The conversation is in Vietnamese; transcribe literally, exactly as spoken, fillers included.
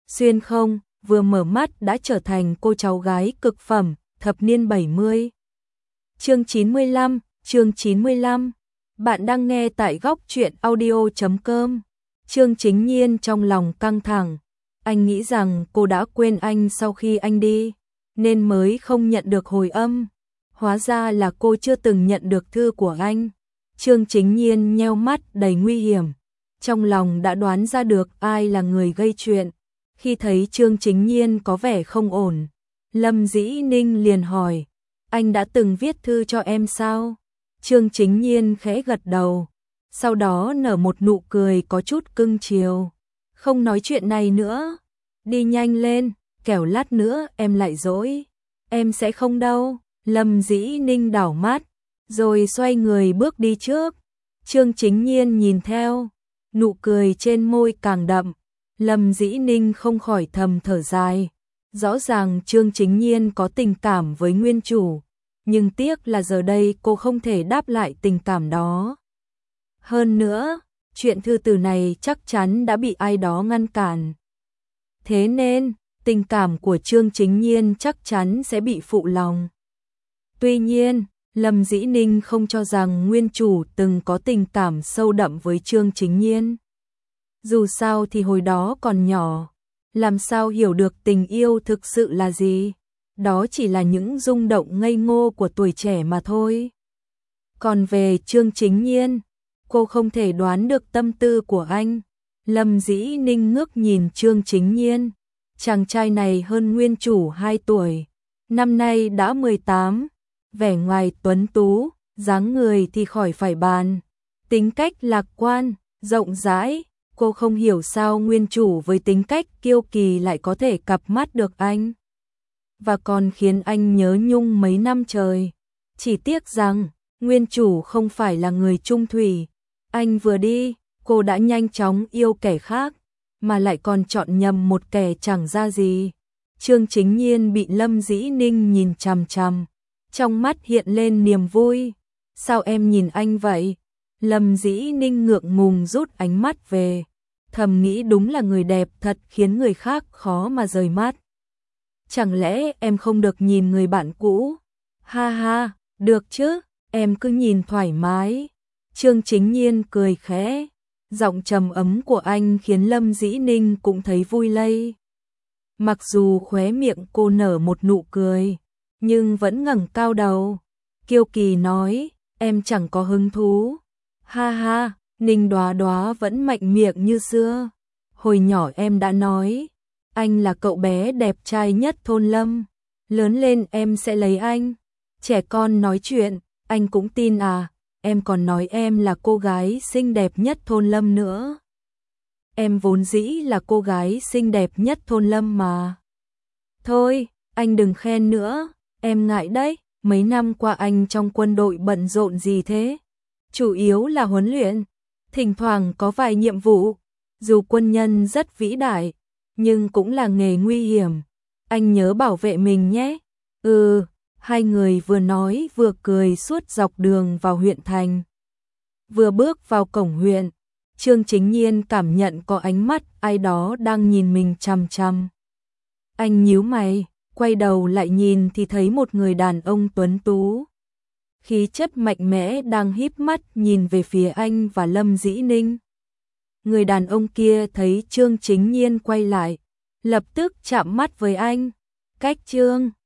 xuyên không, vừa mở mắt đã trở thành cô cháu gái cực phẩm, thập niên bảy mươi. Chương chín mươi lăm, chương chín mươi lăm. Bạn đang nghe tại góc truyện audio chấm com. Trương Chính Nhiên trong lòng căng thẳng. Anh nghĩ rằng cô đã quên anh sau khi anh đi, nên mới không nhận được hồi âm. Hóa ra là cô chưa từng nhận được thư của anh. Trương Chính Nhiên nheo mắt đầy nguy hiểm. Trong lòng đã đoán ra được ai là người gây chuyện. Khi thấy Trương Chính Nhiên có vẻ không ổn, Lâm Dĩ Ninh liền hỏi, anh đã từng viết thư cho em sao? Trương Chính Nhiên khẽ gật đầu, sau đó nở một nụ cười có chút cưng chiều. Không nói chuyện này nữa, đi nhanh lên, kẻo lát nữa em lại dỗi. Em sẽ không đâu. Lâm Dĩ Ninh đảo mắt, rồi xoay người bước đi trước. Trương Chính Nhiên nhìn theo, nụ cười trên môi càng đậm. Lâm Dĩ Ninh không khỏi thầm thở dài. Rõ ràng Trương Chính Nhiên có tình cảm với nguyên chủ, nhưng tiếc là giờ đây cô không thể đáp lại tình cảm đó. Hơn nữa, chuyện thư từ này chắc chắn đã bị ai đó ngăn cản. Thế nên, tình cảm của Trương Chính Nhiên chắc chắn sẽ bị phụ lòng. Tuy nhiên, Lâm Dĩ Ninh không cho rằng nguyên chủ từng có tình cảm sâu đậm với Trương Chính Nhiên. Dù sao thì hồi đó còn nhỏ, làm sao hiểu được tình yêu thực sự là gì? Đó chỉ là những rung động ngây ngô của tuổi trẻ mà thôi. Còn về Trương Chính Nhiên, cô không thể đoán được tâm tư của anh. Lâm Dĩ Ninh ngước nhìn Trương Chính Nhiên. Chàng trai này hơn nguyên chủ hai tuổi, năm nay đã mười tám, vẻ ngoài tuấn tú, dáng người thì khỏi phải bàn, tính cách lạc quan, rộng rãi. Cô không hiểu sao nguyên chủ với tính cách kiêu kỳ lại có thể cặp mắt được anh, và còn khiến anh nhớ nhung mấy năm trời. Chỉ tiếc rằng, nguyên chủ không phải là người chung thủy. Anh vừa đi, cô đã nhanh chóng yêu kẻ khác, mà lại còn chọn nhầm một kẻ chẳng ra gì. Trương Chính Nhiên bị Lâm Dĩ Ninh nhìn chằm chằm, trong mắt hiện lên niềm vui. Sao em nhìn anh vậy? Lâm Dĩ Ninh ngượng ngùng rút ánh mắt về, thầm nghĩ đúng là người đẹp thật khiến người khác khó mà rời mắt. Chẳng lẽ em không được nhìn người bạn cũ? Ha ha, được chứ, em cứ nhìn thoải mái. Trương Chính Nhiên cười khẽ, giọng trầm ấm của anh khiến Lâm Dĩ Ninh cũng thấy vui lây. Mặc dù khóe miệng cô nở một nụ cười, nhưng vẫn ngẩng cao đầu, kiêu kỳ nói, em chẳng có hứng thú. Ha ha, Ninh Đoá Đoá vẫn mạnh miệng như xưa. Hồi nhỏ em đã nói, anh là cậu bé đẹp trai nhất thôn Lâm, lớn lên em sẽ lấy anh. Trẻ con nói chuyện, anh cũng tin à? Em còn nói em là cô gái xinh đẹp nhất thôn Lâm nữa. Em vốn dĩ là cô gái xinh đẹp nhất thôn Lâm mà. Thôi, anh đừng khen nữa, em ngại đấy. Mấy năm qua anh trong quân đội bận rộn gì thế? Chủ yếu là huấn luyện, thỉnh thoảng có vài nhiệm vụ. Dù quân nhân rất vĩ đại, nhưng cũng là nghề nguy hiểm. Anh nhớ bảo vệ mình nhé. Ừ. Hai người vừa nói vừa cười suốt dọc đường vào huyện thành. Vừa bước vào cổng huyện, Trương Chính Nhiên cảm nhận có ánh mắt ai đó đang nhìn mình chằm chằm. Anh nhíu mày, quay đầu lại nhìn thì thấy một người đàn ông tuấn tú, khí chất mạnh mẽ đang híp mắt nhìn về phía anh và Lâm Dĩ Ninh. Người đàn ông kia thấy Trương Chính Nhiên quay lại, lập tức chạm mắt với anh. Cách Trương